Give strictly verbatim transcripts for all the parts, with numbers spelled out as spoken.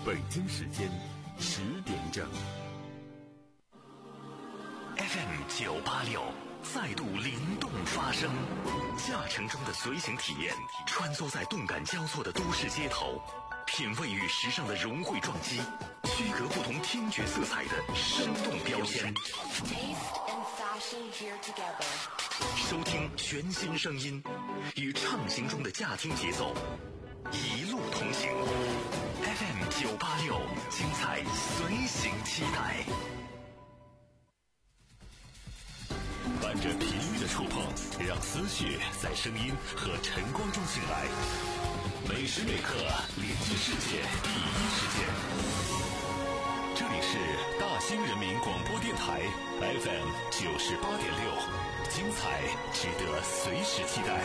北京时间十点整。 F M 九八六再度灵动发声，驾乘中的随行体验，穿梭在动感交错的都市街头，品味与时尚的融汇撞击，区隔不同听觉色彩的生动标签。收听全新声音，与畅行中的驾听节奏，一路同行。F M 九八六，精彩随行期待。伴着频率的触碰，让思绪在声音和晨光中醒来。每时每刻连接世界第一时间。这里是大兴人民广播电台 F M 九十八点六，精彩值得随时期待。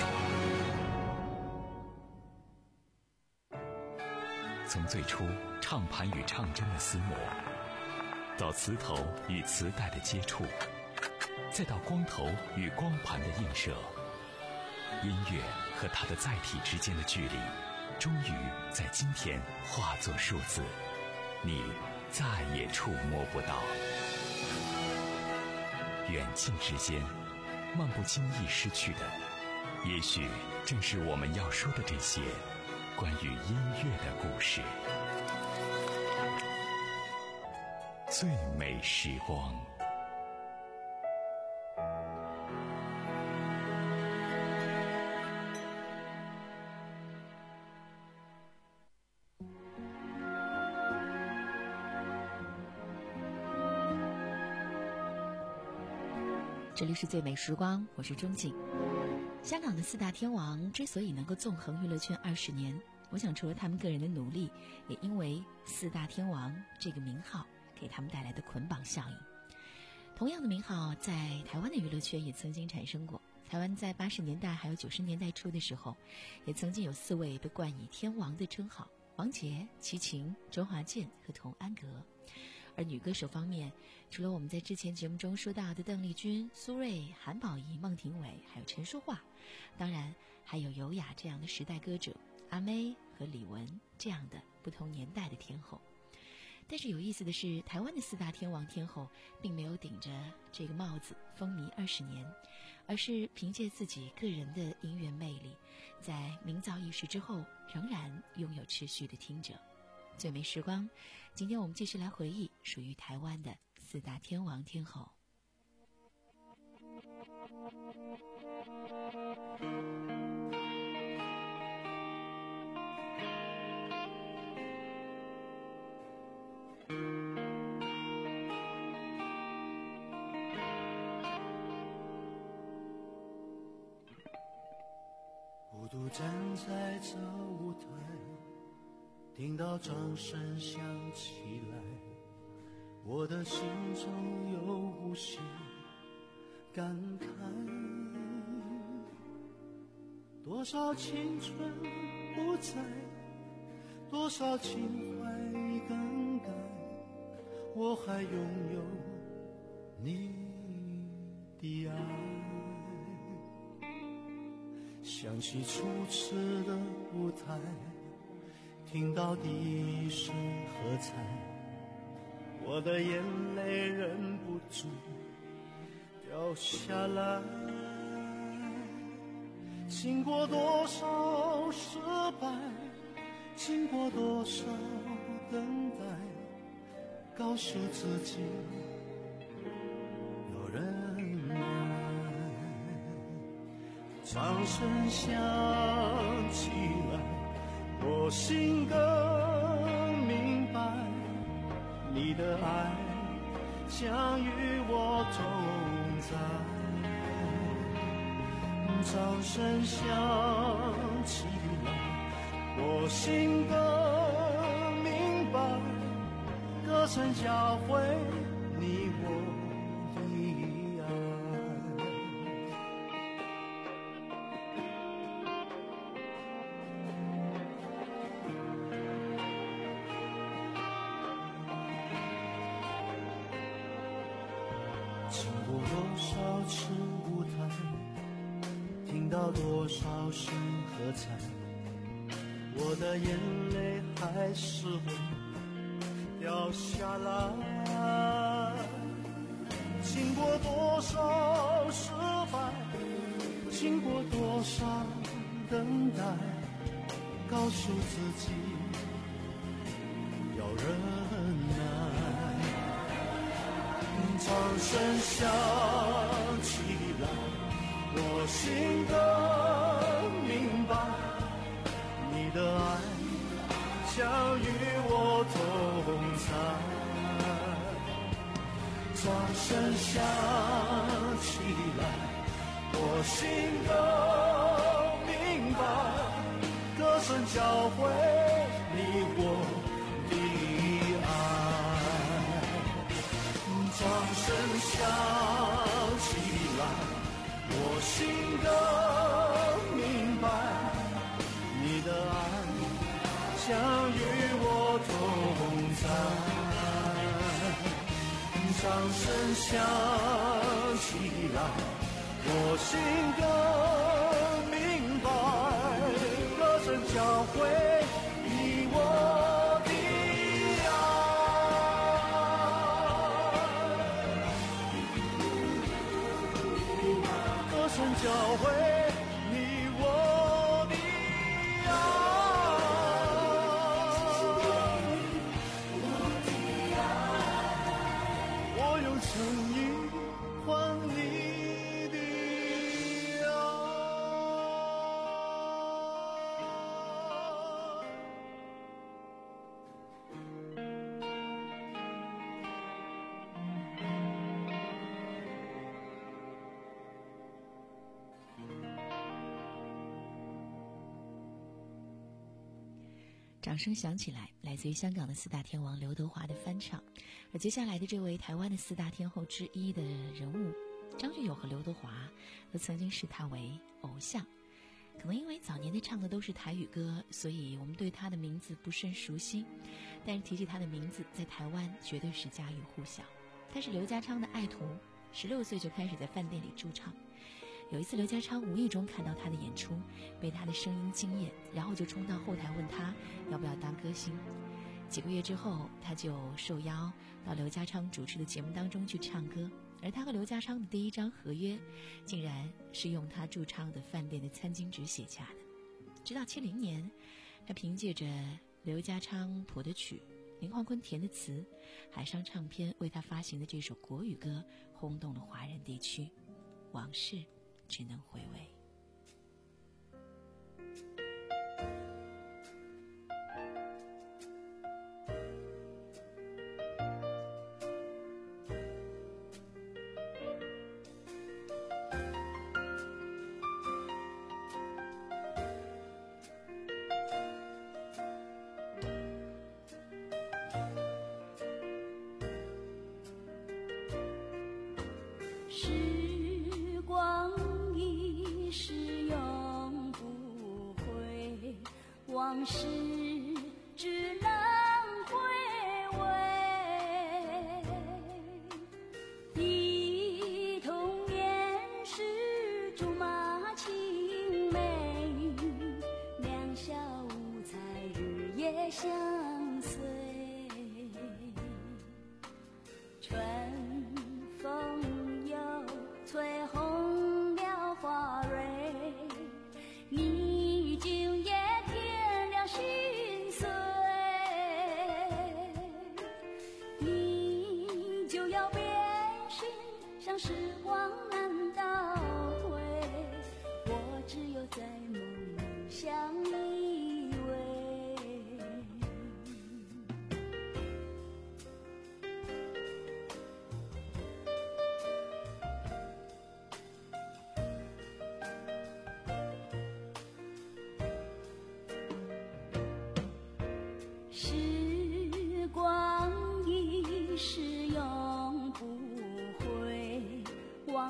从最初唱盘与唱针的厮磨，到磁头与磁带的接触，再到光头与光盘的映射，音乐和它的载体之间的距离，终于在今天化作数字，你再也触摸不到。远近之间，漫不经意失去的，也许正是我们要说的这些关于音乐的故事。最美时光。 这里是最美时光，我是钟景。香港的四大天王之所以能够纵横娱乐圈二十年，我想除了他们个人的努力，也因为四大天王这个名号给他们带来的捆绑效应。同样的名号在台湾的娱乐圈也曾经产生过。台湾在八十年代还有九十年代初的时候，也曾经有四位被冠以天王的称号：王杰、齐秦、周华健和童安格。而女歌手方面，除了我们在之前节目中说到的邓丽君、苏芮、韩宝仪、孟庭苇，还有陈淑桦，当然还有尤雅这样的时代歌者，阿妹和李玟这样的不同年代的天后。但是有意思的是，台湾的四大天王天后并没有顶着这个帽子风靡二十年，而是凭借自己个人的音乐魅力，在名噪一时之后，仍然拥有持续的听者。最美时光，今天我们继续来回忆属于台湾的四大天王天后。 孤独站在这舞台，听到掌声响起来，我的心中有无限感慨。多少青春不在，多少情怀已更改，我还拥有你的爱。想起初次的舞台，听到第一声喝彩，我的眼泪忍不住掉下来。经过多少失败，经过多少等待，告诉自己有忍耐。掌声响起来，我心更明白，你的爱将与我同在。掌声响起来，我心更明白，歌声教会你我的爱。多少次舞台，听到多少声喝彩，我的眼泪还是会掉下来。经过多少失败，经过多少等待，告诉自己要忍耐。掌声响起来，我心更明白，你的爱将与我同在。掌声响起来，我心更明白，歌声教会你我的爱。掌声响起来，我心更明白，你的爱将与我同在。掌声响起来，我心更明白，歌声教会你我的爱，歌声教会你我的诚意换你的掌声响起来，来自于香港的四大天王刘德华的翻唱。而接下来的这位台湾的四大天后之一的人物张学友和刘德华都曾经视他为偶像。可能因为早年的唱的都是台语歌，所以我们对他的名字不甚熟悉，但是提起他的名字，在台湾绝对是家喻户晓。他是刘家昌的爱徒，十六岁就开始在饭店里驻唱。有一次刘家昌无意中看到他的演出，被他的声音惊艳，然后就冲到后台问他要不要当歌星。几个月之后，他就受邀到刘家昌主持的节目当中去唱歌，而他和刘家昌的第一张合约竟然是用他驻唱的饭店的餐巾纸写下的。直到七零年，他凭借着刘家昌谱的曲，林煌坤填的词，海上唱片为他发行的这首国语歌轰动了华人地区。往事只能回味。 时光一逝永不回，往事只能回味。忆童年时竹马青梅，两小无猜日夜相随。春风吹红了花蕊，你就也添了心碎，你就要变心，像时光难倒回，我只有在梦里相依偎。时光一逝永不回，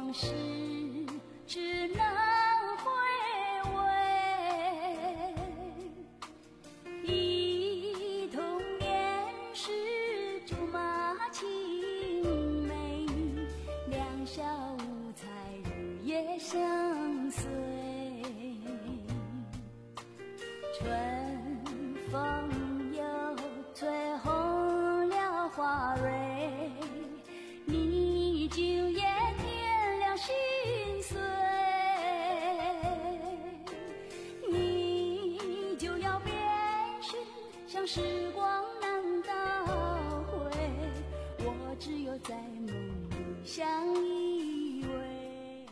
时光难倒回，我只有在梦里相依偎。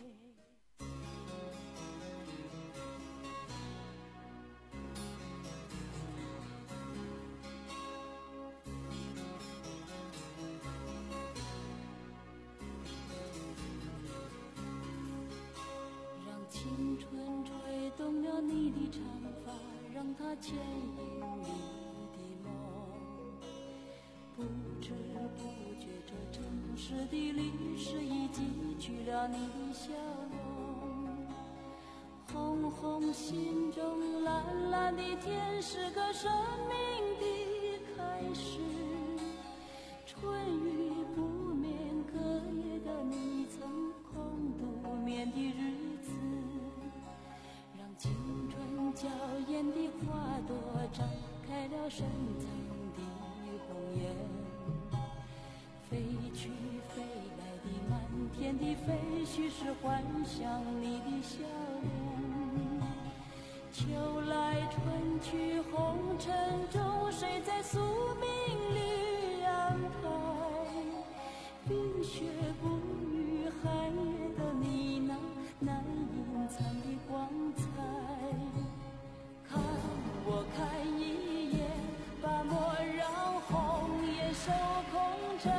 青春吹动了你的长发，让它牵引你的梦。不知不觉，这城市的历史已记取了你的笑容。红红心中，蓝蓝的天，是个生命的开始。春雨不眠，隔夜的你曾空独眠的日子，让青春娇艳的花朵绽开了深藏的红颜。飞去飞来的满天的飞絮，是幻想你的笑容。秋来春去红尘中，谁在宿命里安排？冰雪不语，寒夜的你那难隐藏的光彩。看我看一眼，把莫让红颜守空枕。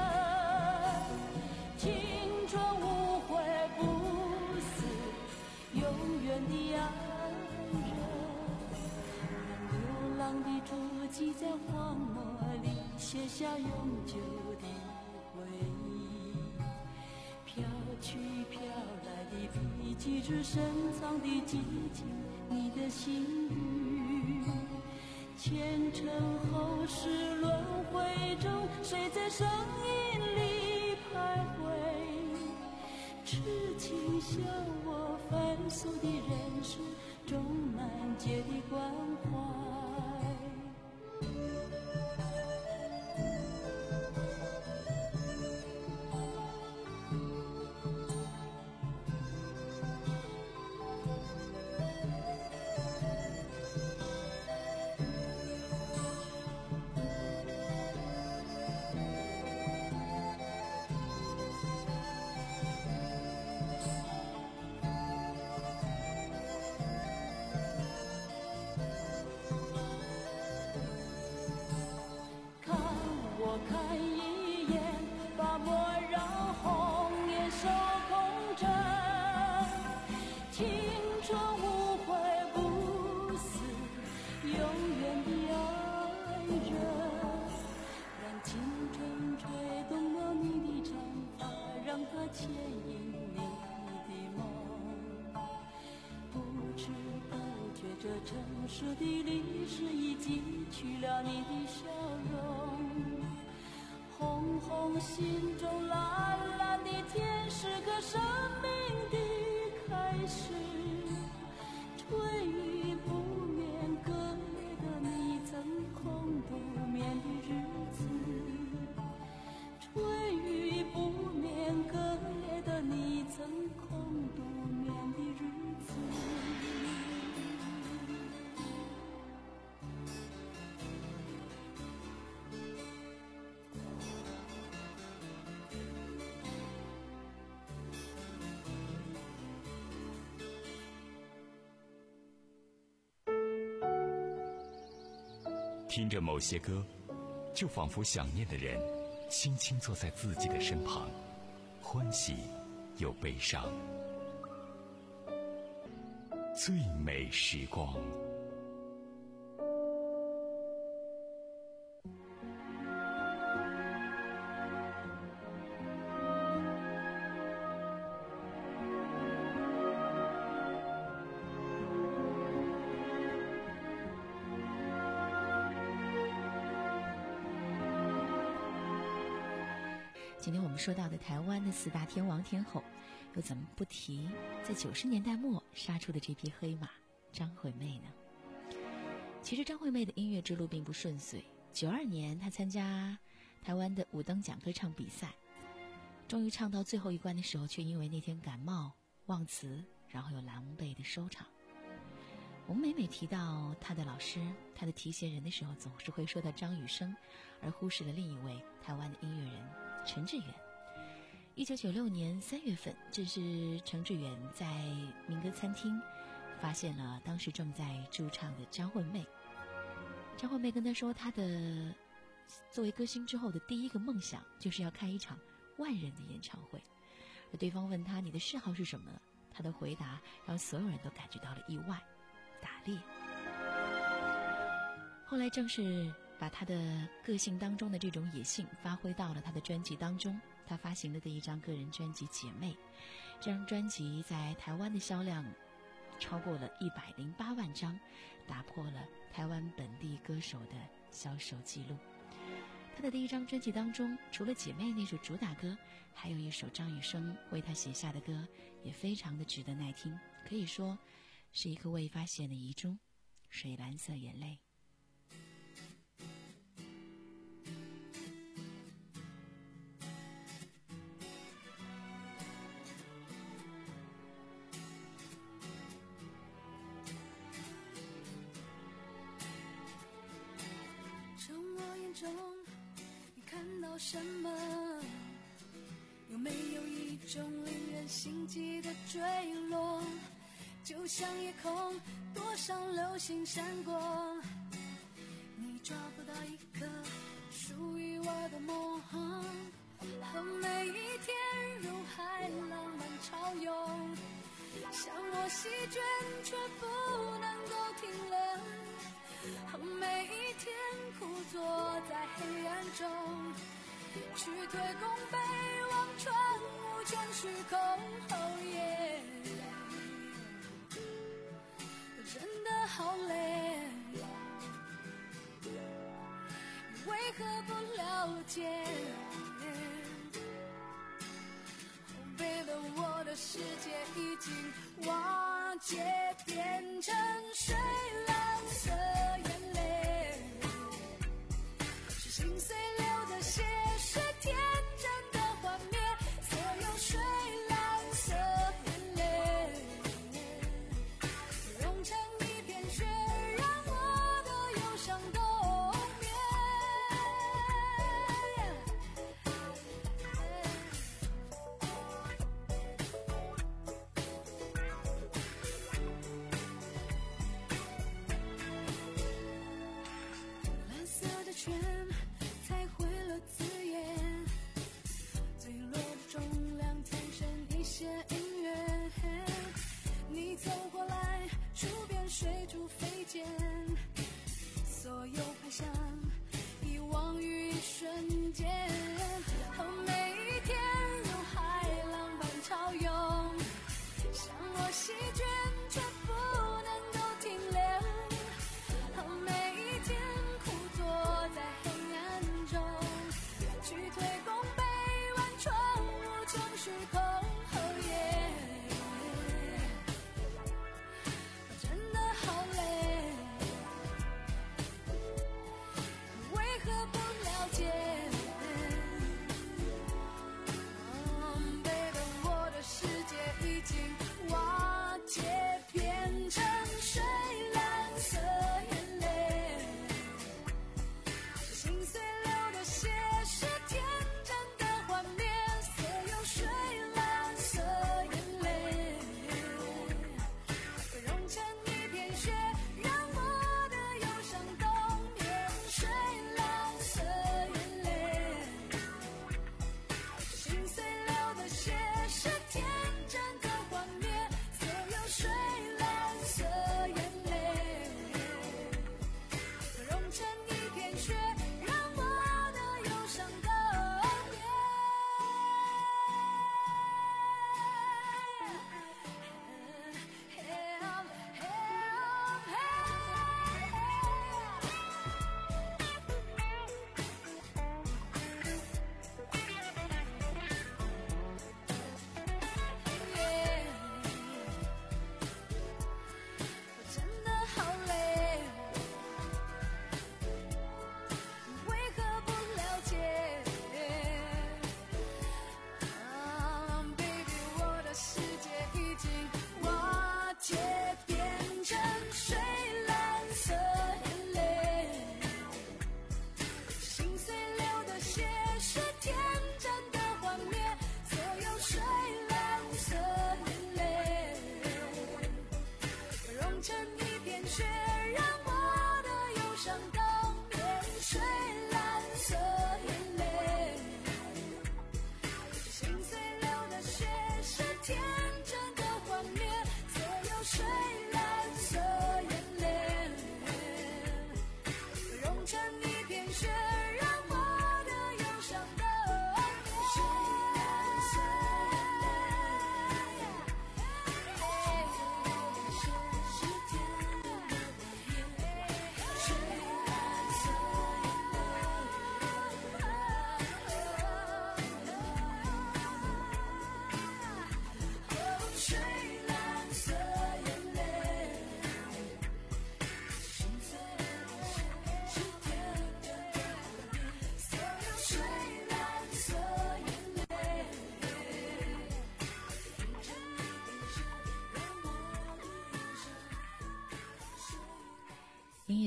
青春无悔不死，永远的爱人。让流浪的足迹在荒漠里写下永久的回忆。飘去飘来的笔迹，只深藏的激情，你的心语。前尘后世轮回中，谁在声音里徘徊？痴情笑我凡俗的人世中难解的关怀。看一眼，把莫让红颜守空枕。青春无悔不死，永远的爱人。让青春吹动了你的长发，让它牵引你的梦。不知不觉，这城市的历史已记取了你的笑容。红红心中，蓝蓝的天，是个生命的开始。春雨不眠，隔夜的你曾空独眠的日子。春雨不眠，隔夜的你曾空独眠的日子。 听着某些歌，就仿佛想念的人轻轻坐在自己的身旁，欢喜又悲伤。最美时光。 今天我们说到的台湾的四大天王天后，又怎么不提在九十年代末杀出的这匹黑马张惠妹呢？其实张惠妹的音乐之路并不顺遂。九二年她参加台湾的五灯奖歌唱比赛，终于唱到最后一关的时候，却因为那天感冒忘词，然后又狼狈的收场。 我们每每提到他的老师，他的提携人的时候，总是会说到张雨生，而忽视了另一位台湾的音乐人陈志远。一九九六年三月份，这是陈志远在民歌餐厅发现了当时正在驻唱的张惠妹。张惠妹跟他说，他的作为歌星之后的第一个梦想就是要开一场万人的演唱会。而对方问他，你的嗜好是什么呢？他的回答让所有人都感觉到了意外，打猎。后来正是把他的个性当中的这种野性发挥到了他的专辑当中。他发行的第一张个人专辑《姐妹》，这张专辑在台湾的销量超过了一百零八万张，打破了台湾本地歌手的销售记录。他的第一张专辑当中，除了《姐妹》那首主打歌，还有一首张雨生为他写下的歌，也非常的值得耐听，可以说是一颗未发现的遗珠，水蓝色眼泪。 从我眼中你看到什么？有没有一种令人心悸的坠落？就像夜空多少流星闪过，你抓不到一颗属于我的梦，和每一天如海浪般潮涌，像我席卷却不能够停了，和每一天枯坐在黑暗中，去推弓背望穿无穷虚空，哦耶，真的好累，你为何不了解？背了我的世界已经瓦解，变成水蓝色眼泪，是心碎流的血，是天真的幻灭，所有水蓝色眼泪融成一片雪，让我的忧伤都灭。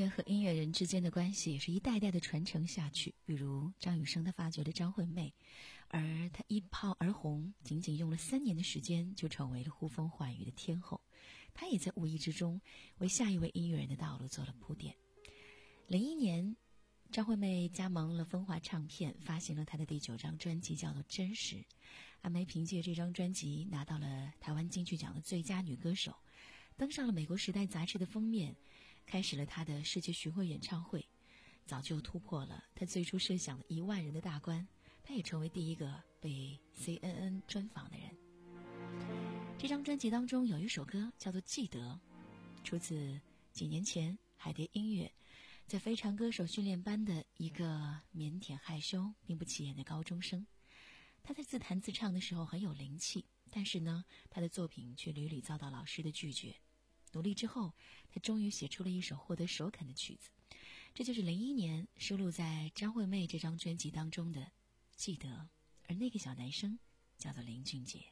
乐和音乐人之间的关系也是一代代的传承下去。比如张雨生他发掘了张惠妹，而他一炮而红，仅仅用了三年的时间就成为了呼风唤雨的天后。他也在无意之中为下一位音乐人的道路做了铺垫。零一年，张惠妹加盟了风华唱片，发行了她的第九张专辑，叫做《真实》。阿妹凭借这张专辑拿到了台湾金曲奖的最佳女歌手，登上了美国《时代》杂志的封面，开始了她的世界巡回演唱会，早就突破了她最初设想的一万人的大关。她也成为第一个被 C N N 专访的人。这张专辑当中有一首歌叫做《记得》，出自几年前海蝶音乐在非常歌手训练班的一个腼腆害羞并不起眼的高中生。他在自弹自唱的时候很有灵气，但是呢，他的作品却屡屡遭到老师的拒绝。努力之后，他终于写出了一首获得首肯的曲子，这就是零一年收录在张惠妹这张专辑当中的《记得》，而那个小男生叫做林俊杰。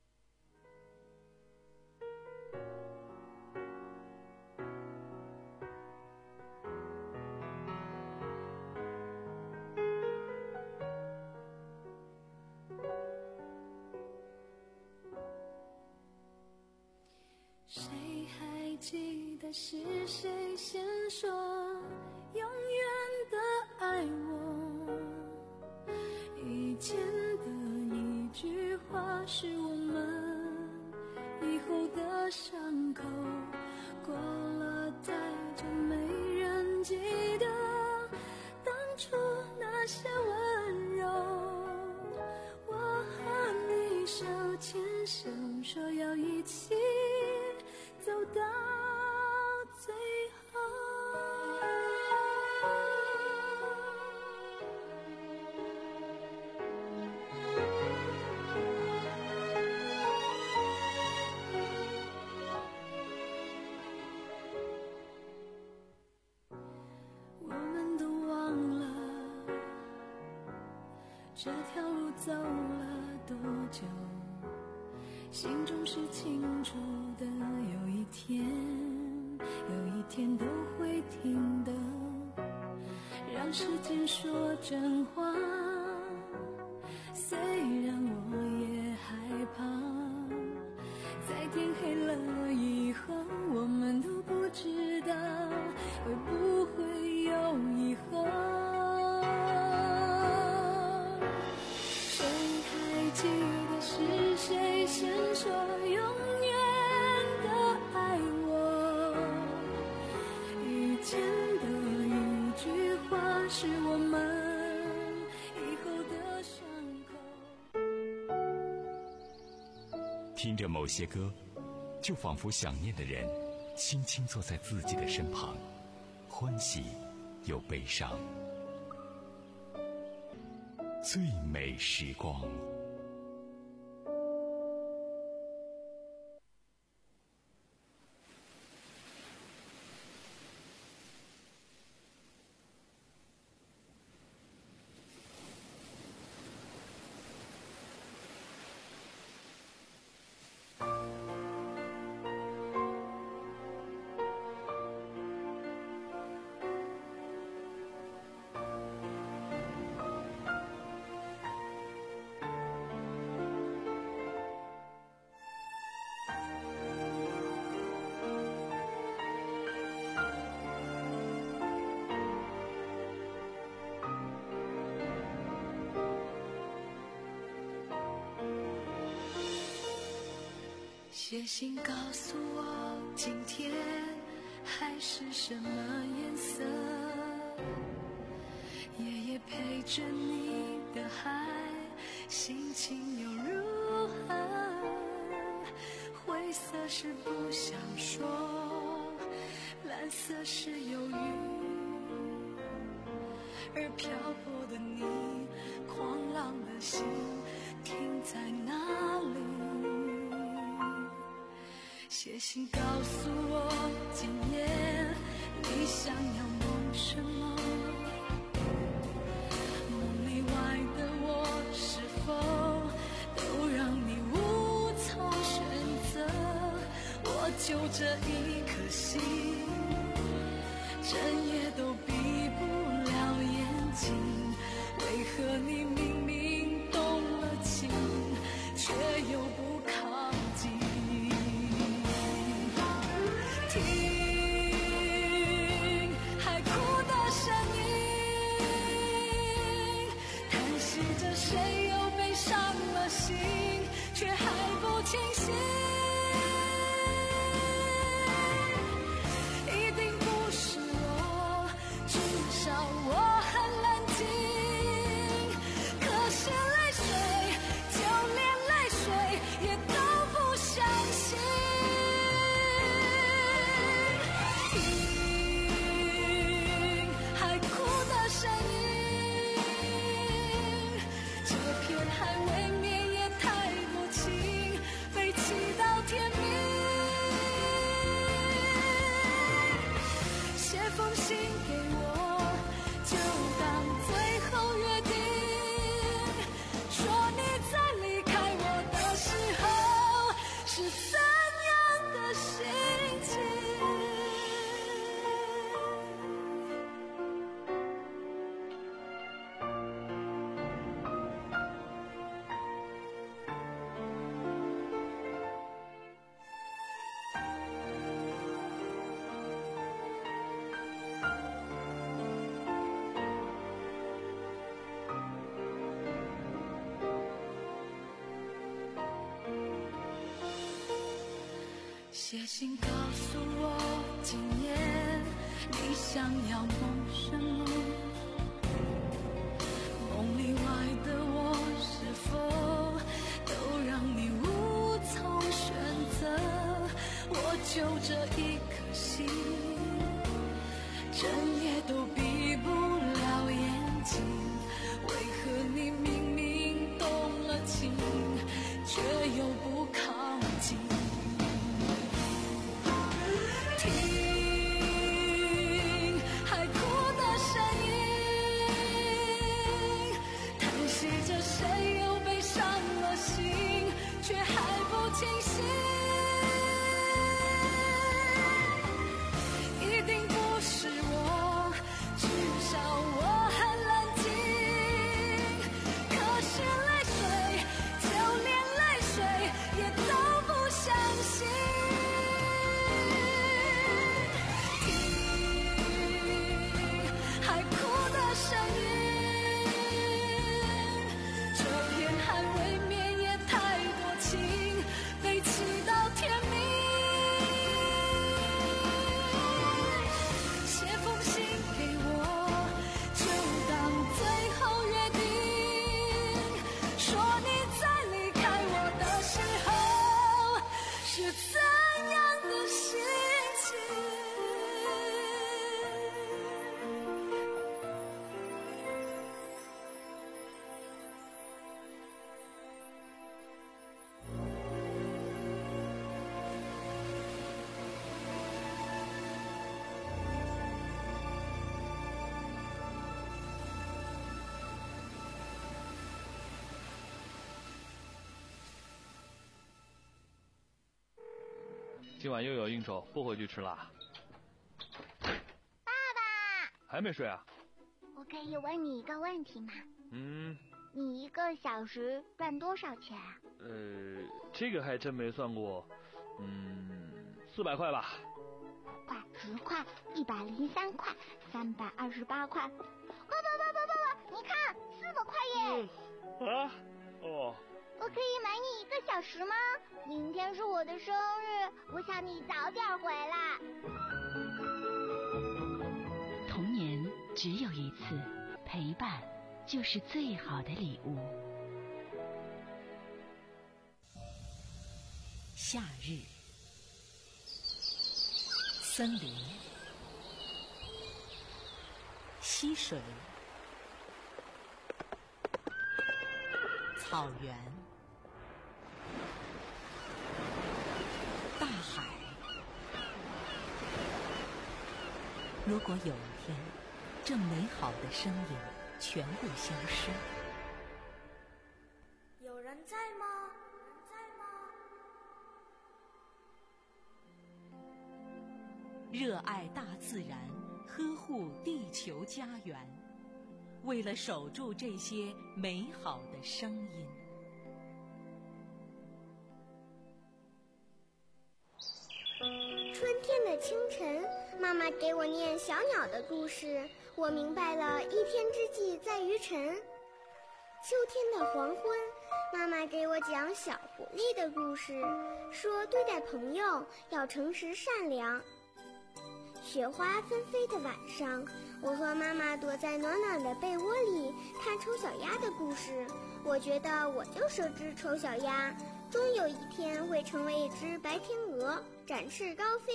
谁还记得是谁先说永远的爱我？以前的一句话是我们以后的伤口，过了太久没人记得当初那些温柔。我和你手牵手，说要一起走到最后。我们都忘了这条路走了多久，心中是清楚的，有一天有一天都会听的，让时间说真话。虽然我也害怕，在天黑了以后，我们都不知道会不会有以后。谁还记得是谁先说永远的爱我？以前的一句话是我们以后的伤口。 听着某些歌，就仿佛想念的人轻轻坐在自己的身旁，欢喜又悲伤。最美时光。 写信告诉我今天海是什么颜色，夜夜陪着你的海心情又如何？灰色是不想说，蓝色是忧郁，而漂泊的你，狂浪的心停在哪里？写信告诉我今夜你想要梦什么，梦里外的我是否都让你无从选择？我就这一颗心，真何你明明动了情，却又不靠近？听海哭的声音，叹息着谁又被伤了心，却还不清醒。写信告诉我，今夜你想要梦什么？梦里外的我是否都让你无从选择？我就这一颗心，整夜都闭不了眼睛。为何你明明动了情，却又不靠近？听海哭的声音，叹息着谁又被伤了心，却还不清醒。一定不是我，至少我很冷静。可是泪水，就连泪水也都不相信。 今晚又有应酬，不回去吃啦。 爸爸， 还没睡啊？ 我可以问你一个问题吗？ 嗯。 你一个小时赚多少钱啊？ 呃，这个还真没算过。嗯，四百块吧。 块、十块、一百零三块、三百二十八块。不不不不不不，你看，四百块耶！ 嗯、啊？哦。 我可以买你一个小时吗？明天是我的生日，我想你早点回来。 童年只有一次，陪伴就是最好的礼物。夏日，森林，溪水，草原，大海。如果有一天，这美好的身影全部消失， 有人在吗？有人在吗？ 热爱大自然，呵护地球家园。 为了守住这些美好的声音。 春天的清晨，妈妈给我念小鸟的故事，我明白了一天之计在于晨。秋天的黄昏，妈妈给我讲小狐狸的故事，说对待朋友要诚实善良。雪花纷飞的晚上，我和妈妈躲在暖暖的被窝里看丑小鸭的故事，我觉得我就是只丑小鸭，终有一天会成为一只白天鹅，展翅高飞。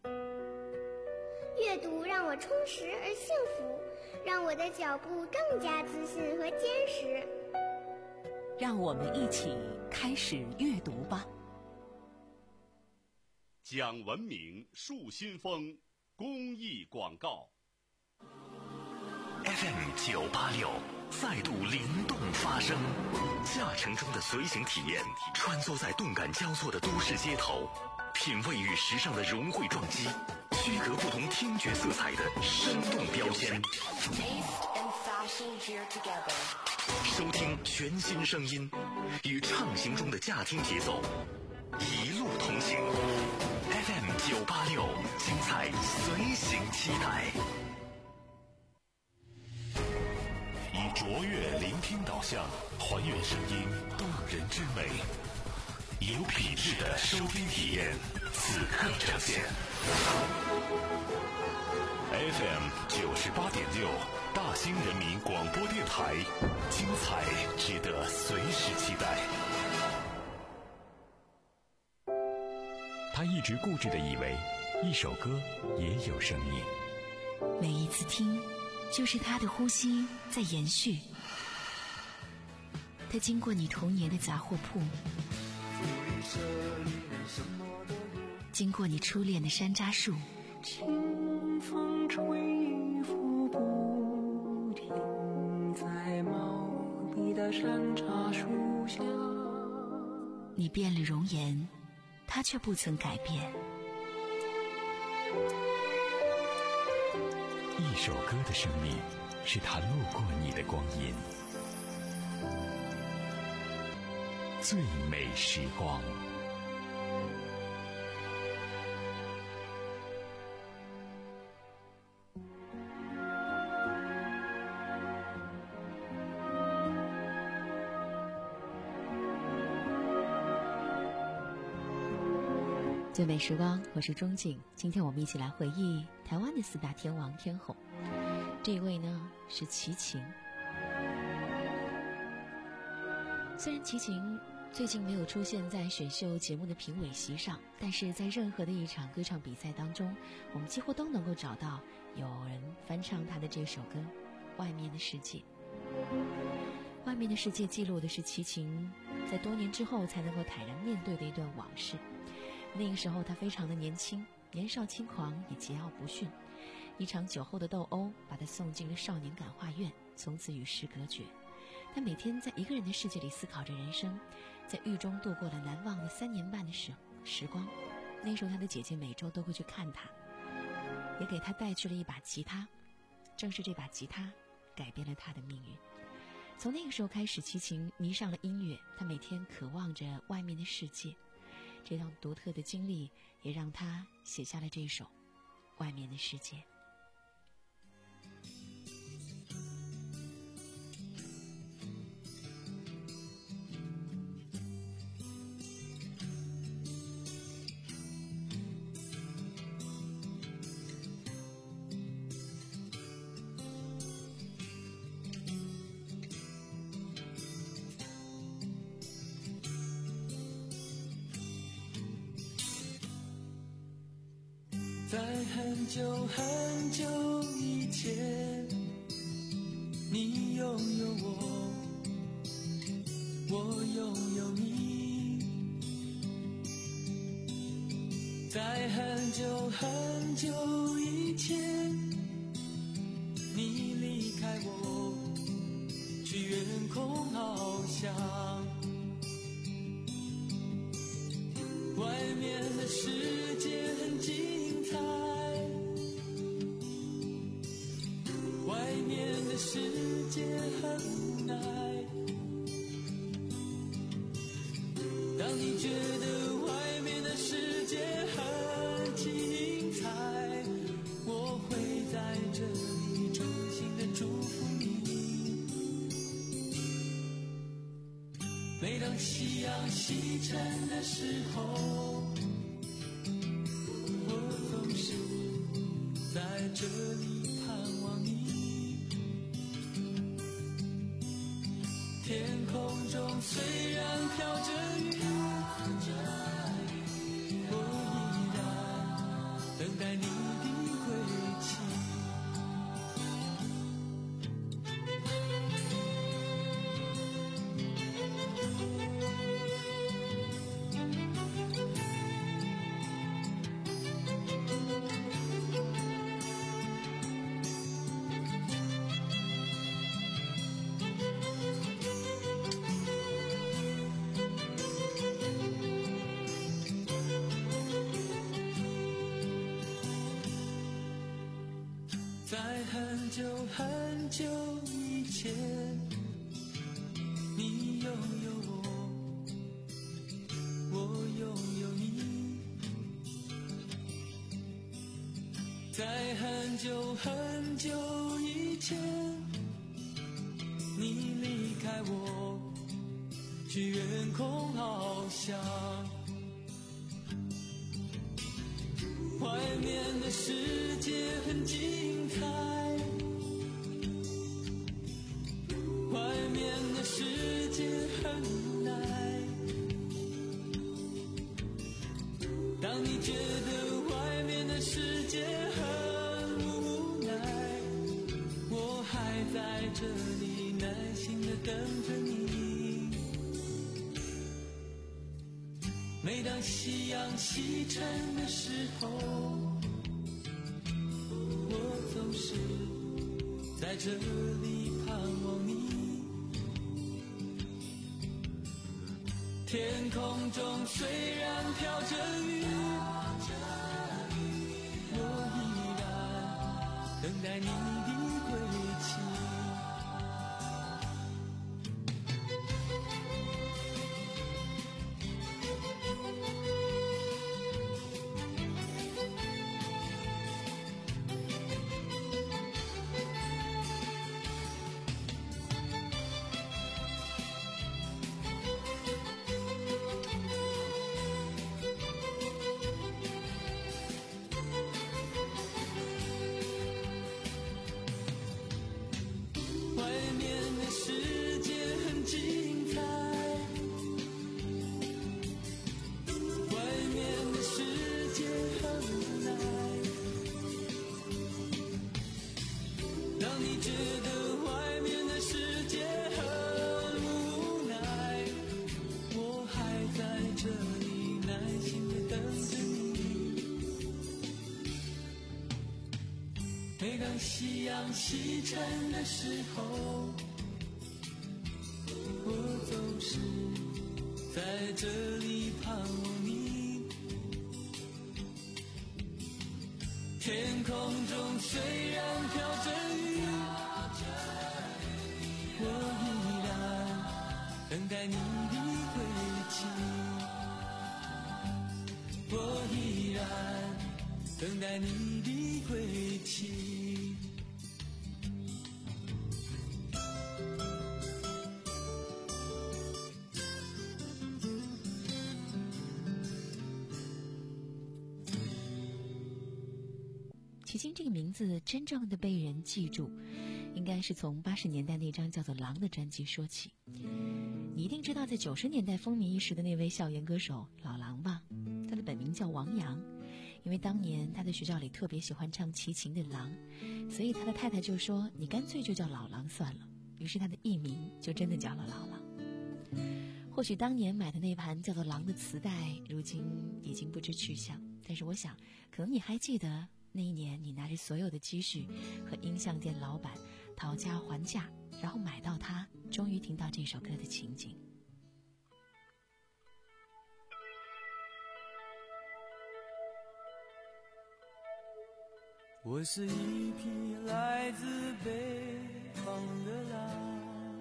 阅读让我充实而幸福，让我的脚步更加自信和坚实。 让我们一起开始阅读吧。 讲文明树新风公益广告。 F M 九八六再度灵动发声，驾乘中的随行体验，穿梭在动感交错的都市街头，品味与时尚的融汇撞击，区隔不同听觉色彩的生动标签。收听全新声音，与畅行中的驾听节奏，一路同行。F M 九八六，精彩随行期待。 以卓越聆听导向，还原声音动人之美，有品质的收听体验，此刻呈现。F M 九十八点六，大兴人民广播电台，精彩值得随时期待。 他一直固执地以为，一首歌也有生命。 每一次听，就是他的呼吸在延续。他经过你童年的杂货铺，经过你初恋的山楂树， 清风吹拂不停，在茂密的山楂树下。 你变了容颜，他却不曾改变。 一首歌的生命，是他路过你的光阴。最美时光。 最美时光，我是钟景。今天我们一起来回忆台湾的四大天王天后。这一位呢是齐秦。虽然齐秦最近没有出现在选秀节目的评委席上，但是在任何的一场歌唱比赛当中，我们几乎都能够找到有人翻唱他的这首歌《外面的世界》。外面的世界记录的是齐秦在多年之后才能够坦然面对的一段往事。那个时候他非常的年轻，年少轻狂，也桀骜不驯。一场酒后的斗殴把他送进了少年感化院，从此与世隔绝。他每天在一个人的世界里思考着人生，在狱中度过了难忘的三年半的时时光。那时候他的姐姐每周都会去看他，也给他带去了一把吉他。正是这把吉他改变了他的命运。从那个时候开始，齐秦迷上了音乐，他每天渴望着外面的世界。这段独特的经历也让他写下了这首《外面的世界》。 在很久很久以前，你拥有我，我拥有你。在很久很久以前，你离开我，去远空翱翔。外面的世界很精彩，外面的世界很矮，当你觉得外面的世界很精彩，我会在这里真心的祝福你。每当夕阳西沉的时候，我总是在这里盼望你。天空中虽然飘着雨，我依然等待你的归期。在很久很久以前，你拥有我，我拥有你。在很久很久以前，你离开我，去远空翱翔。外面的世界很精彩，外面的世界很难。当你觉得外面的世界很无奈，我还在这里耐心地等着你。每当夕阳西沉的时候，我总是在这里盼望你。天空中虽然飘着雨，我依然等待你的归期。每当夕阳西沉的时候，我总是在这里盼望你。天空中虽然飘着雨，我依然等待你的归期。我依然等待你的归期。 齐秦这个名字真正的被人记住，应该是从八十年代那张叫做《狼》的专辑说起。你一定知道在九十年代风靡一时的那位校园歌手老狼吧？他的本名叫王阳，因为当年他在学校里特别喜欢唱齐秦的《狼》，所以他的太太就说你干脆就叫老狼算了，于是他的艺名就真的叫了老狼。或许当年买的那盘叫做《狼》的磁带如今已经不知去向，但是我想可能你还记得那一年你拿着所有的积蓄和音像店老板讨价还价，然后买到它，终于听到这首歌的情景。 我是一匹来自北方的浪，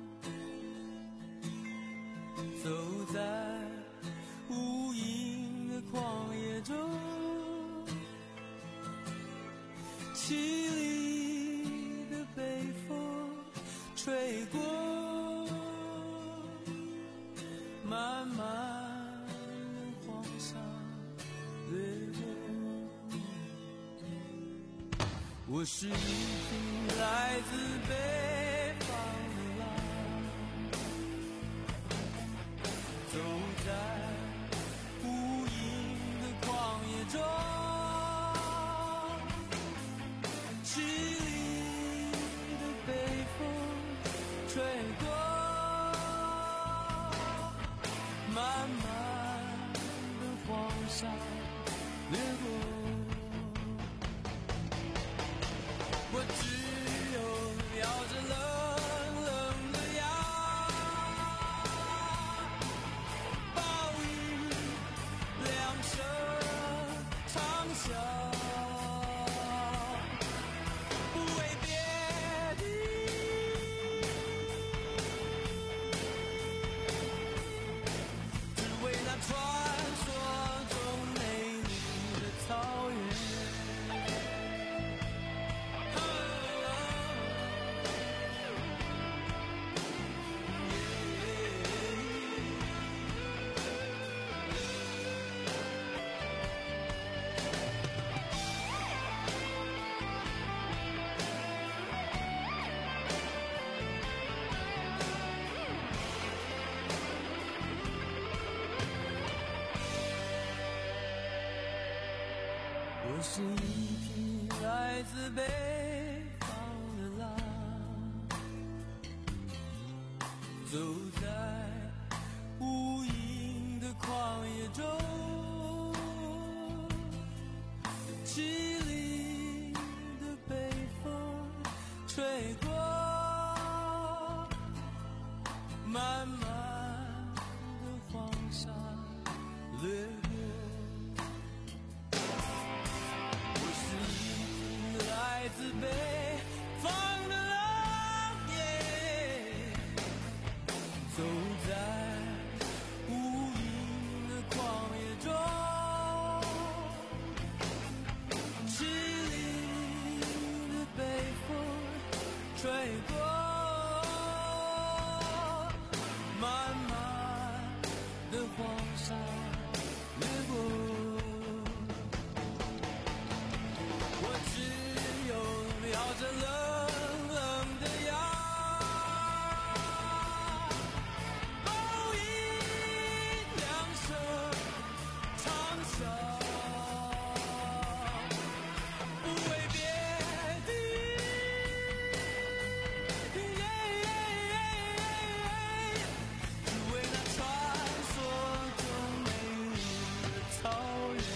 走在无垠的旷野中，凄厉的北风吹过，漫漫的黄沙掠过。我是一匹来自北方的狼，走在无垠的旷野中，凄厉的北风吹过，漫漫的黄沙掠过。我只有咬着冷冷的牙，暴雨两声长啸，不为别的，只为那传说中美丽的草原。我是一匹来自北方的狼，走在无垠的旷野中，凄厉的北风吹过，漫漫的黄沙掠过。来自北方的浪耶，走在无垠的旷野中，凄厉的北风吹过，漫漫的黄沙掠过。咬着冷冷的牙，暴雨两声长啸，不为别的，只为那传说中美丽的草原。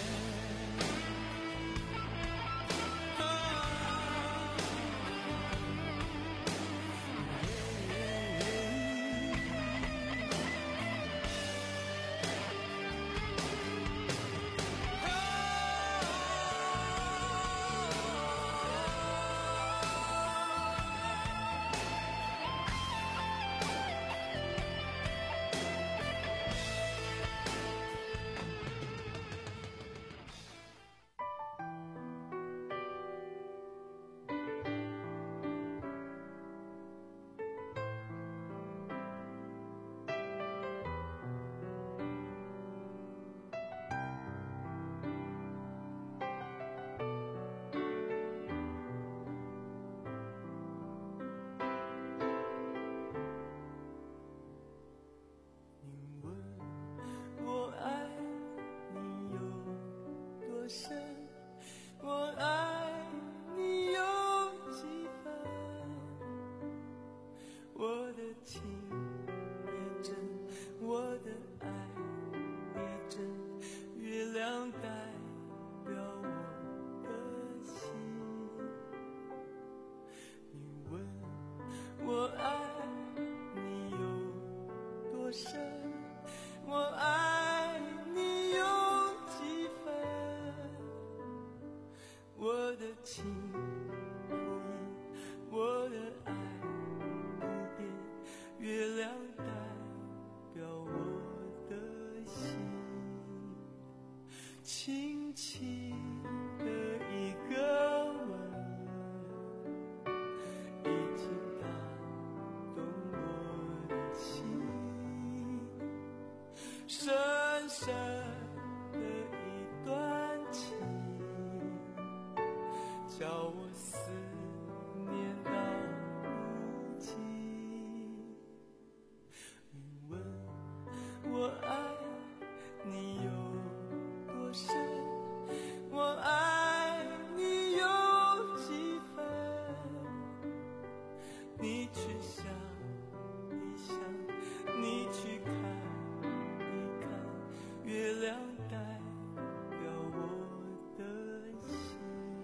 我的情不移，我的爱深深的一段情，叫我思念到如今。你问我爱你有多深，我爱你有几分，你去想一想，你去看一看，月亮代表我的心。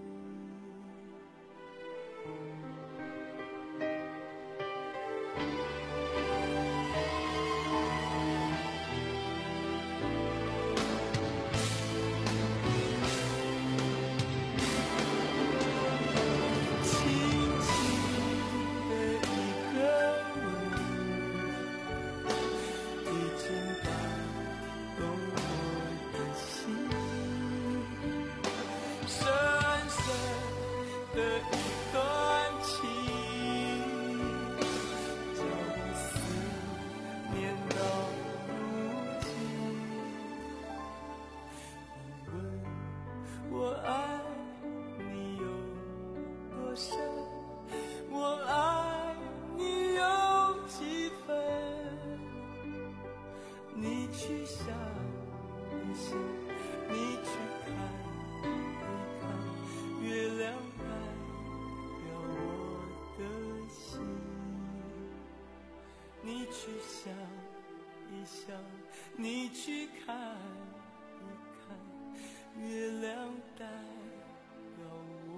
你去看一看，月亮代表我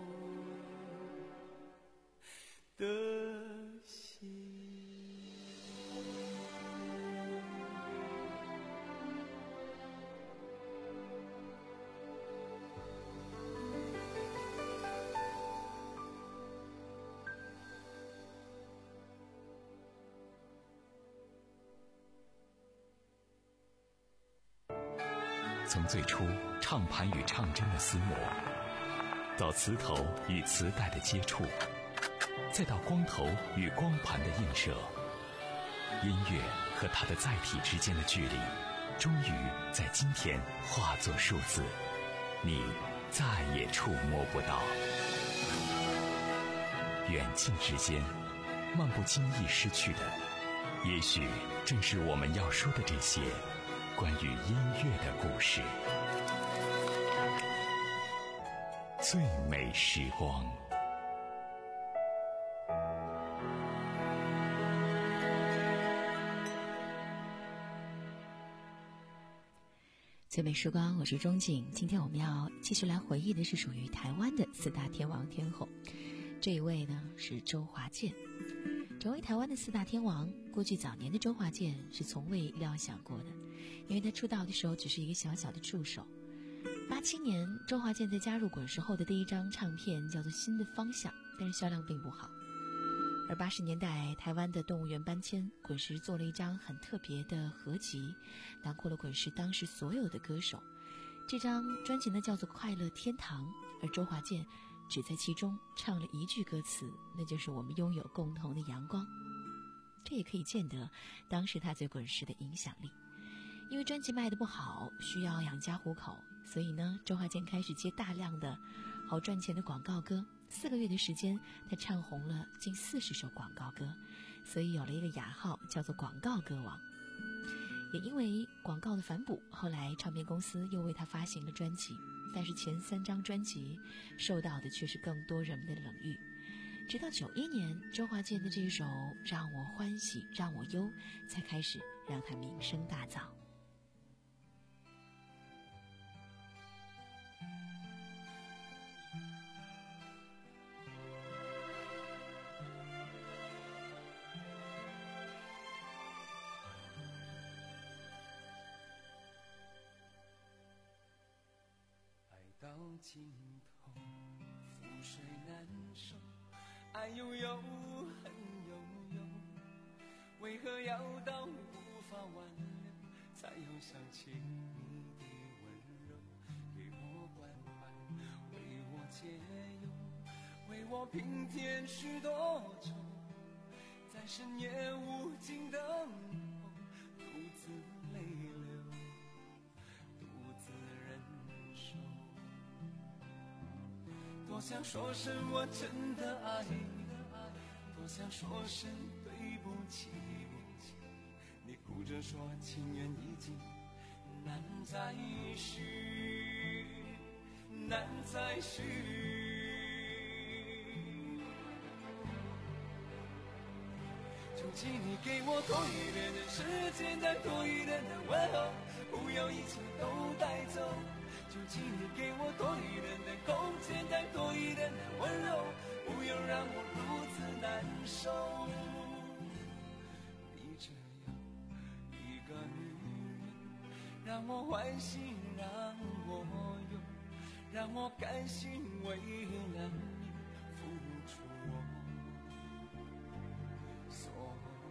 的心。 从最初唱盘与唱针的厮磨，到磁头与磁带的接触，再到光头与光盘的映射，音乐和它的载体之间的距离，终于在今天化作数字，你再也触摸不到。远近之间，漫不经意失去的，也许正是我们要说的这些关于音乐的故事。最美时光。 最美时光，我是钟景。今天我们要继续来回忆的是属于台湾的四大天王天后。这一位呢是周华健。成为台湾的四大天王，过去早年的周华健是从未料想过的，因为他出道的时候只是一个小小的助手。八七年，周华健在加入滚石后的第一张唱片叫做《新的方向》，但是销量并不好。而八十年代，台湾的动物园搬迁，滚石做了一张很特别的合集，囊括了滚石当时所有的歌手。这张专辑呢叫做《快乐天堂》，而周华健只在其中唱了一句歌词，那就是我们拥有共同的阳光。这也可以见得当时他对滚石的影响力。因为专辑卖得不好，需要养家糊口，所以呢，周华健开始接大量的好赚钱的广告歌。四个月的时间，他唱红了近四十首广告歌，所以有了一个雅号，叫做广告歌王。也因为广告的反哺，后来唱片公司又为他发行了专辑，但是前三张专辑受到的却是更多人们的冷遇。直到九一年，周华健的这一首《让我欢喜让我忧》才开始让他名声大噪。 到尽头，覆水难收，爱悠悠，恨悠悠，为何要到无法挽留，才又想起你的温柔？给我关怀，为我解忧，为我平添许多愁，在深夜无尽等候，独自泪流。 多想说声我真的爱你，多想说声对不起，你哭着说情缘已尽，难再续，难再续。求请你给我多一点的时间，再多一点的问候，不要一切都带走。求请你给我多一点的空间，再多一点的温柔，不要让我如此难受。你这样一个女人，让我欢喜，让我忧，让我甘心为了你付出我所有。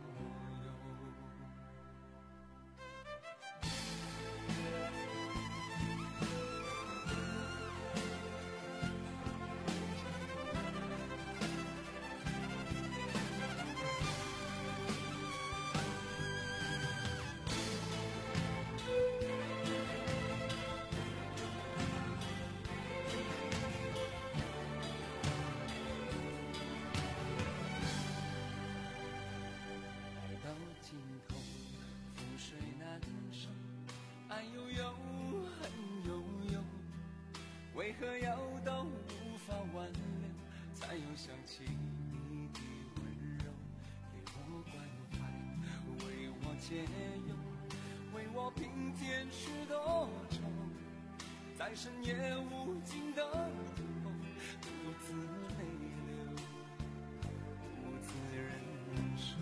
爱悠悠，恨悠悠，为何要到无法挽留，才又想起你的温柔，给我关怀，为我解忧，为我平添许多愁，在深夜无尽的途后，独自泪流，独自忍受。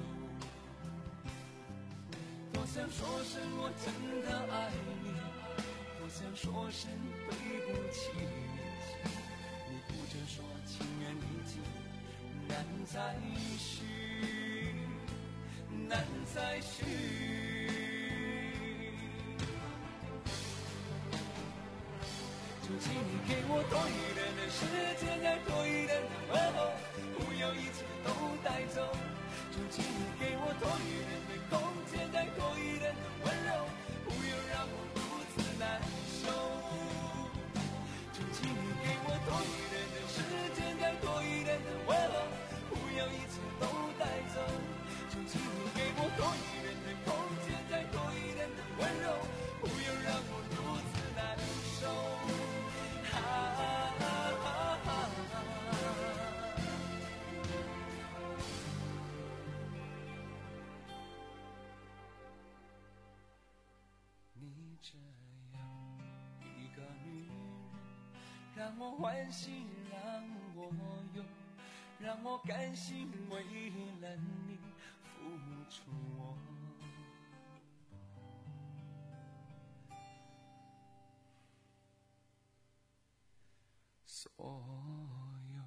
多想说声我真的爱你，多想说声对不起，你哭着说情缘已尽，难再续，难再续。求请你给我多一点的时间，再多一点的问候，不要一切都带走。求请你给我多一点的空间，再多一点的温柔，不要让我如此难受。求请你给我多一点的时间，再多一点的温柔，不要一切都带走。求请你给我多一点的空间，再多一点的温柔，不要让我如此难受。啊啊啊啊啊你这样一个女人，让我欢喜，让我忧，让我甘心为了你付出我所有。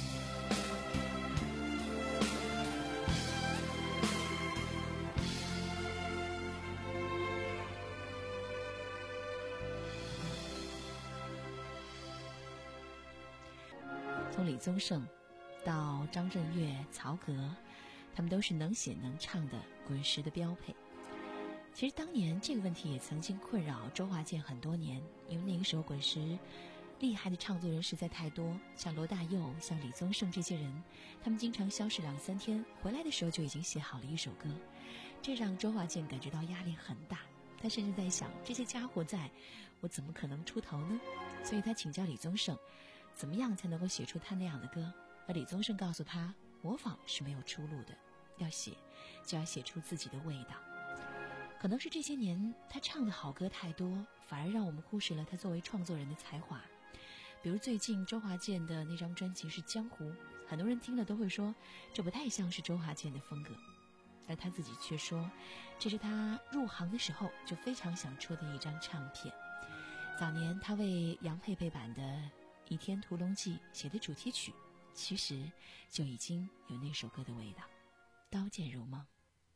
从李宗盛到张震岳、曹格，他们都是能写能唱的滚石的标配。其实当年这个问题也曾经困扰周华健很多年，因为那个时候滚石厉害的唱作人实在太多，像罗大佑、像李宗盛这些人，他们经常消失两三天，回来的时候就已经写好了一首歌，这让周华健感觉到压力很大。他甚至在想，这些家伙在，我怎么可能出头呢？所以他请教李宗盛，怎么样才能够写出他那样的歌？而李宗盛告诉他，模仿是没有出路的，要写就要写出自己的味道。可能是这些年他唱的好歌太多，反而让我们忽视了他作为创作人的才华。比如最近周华健的那张专辑是《江湖》，很多人听了都会说这不太像是周华健的风格，而他自己却说这是他入行的时候就非常想出的一张唱片。早年他为杨佩佩版的《倚天屠龙记》写的主题曲，其实就已经有那首歌的味道，《刀剑如梦》。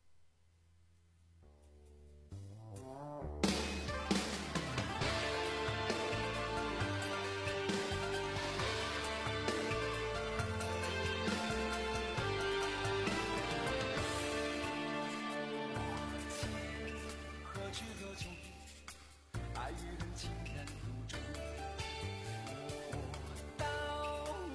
何去何从？爱与恨情难独钟。我刀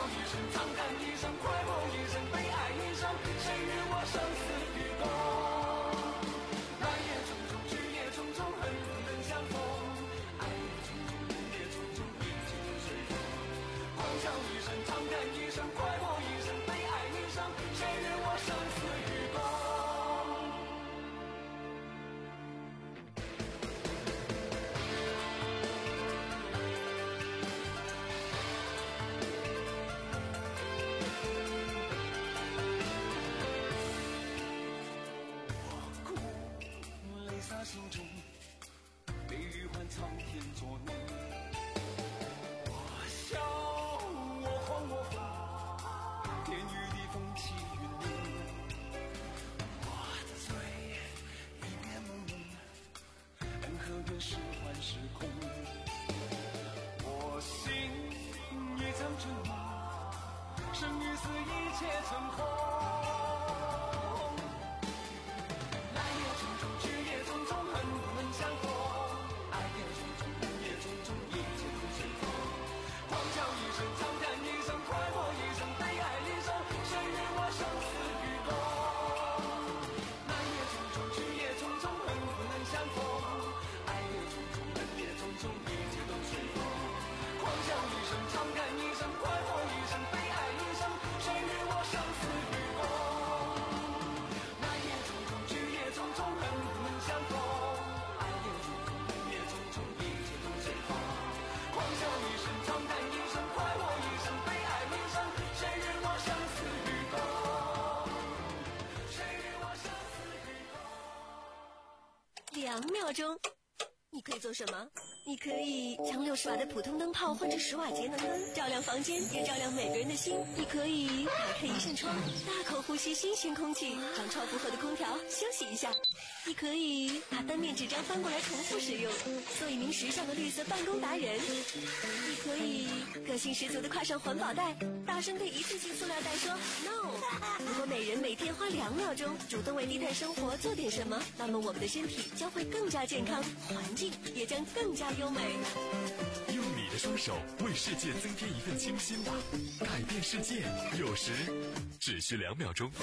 一声，长叹一声，快活一生，悲哀一生，谁与我生死与共？来也匆匆，去也匆匆，恨不能相逢。爱也匆匆，恨也匆匆，一切都随风。狂笑一声，长叹一声，快活一生，悲哀一生，谁与我生死与共？心中悲与欢，苍天作弄。我笑，我慌，我慌，天与地，风起云涌。我的嘴一片朦胧，恩和怨是幻是空。我心一场春梦，生与死，一切成空。 两秒钟，你可以做什么？你可以将六十瓦的普通灯泡换成十瓦节能灯，照亮房间，也照亮每个人的心。你可以打开一扇窗，大口呼吸新鲜空气，让超负荷的空调休息一下。你可以把单面纸张翻过来重复使用，做一名时尚的绿色办公达人。你可以个性十足的挎上环保袋，大声对一次性塑料袋说 no。 如果每人每天花两秒钟主动为低碳生活做点什么，那么我们的身体将会更加健康，环境也将更加优美。 用你的双手为世界增添一份清新吧，改变世界有时只需两秒钟。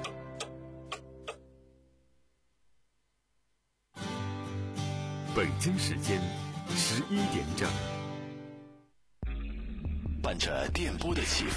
北京时间十一点整，伴着电波的起伏，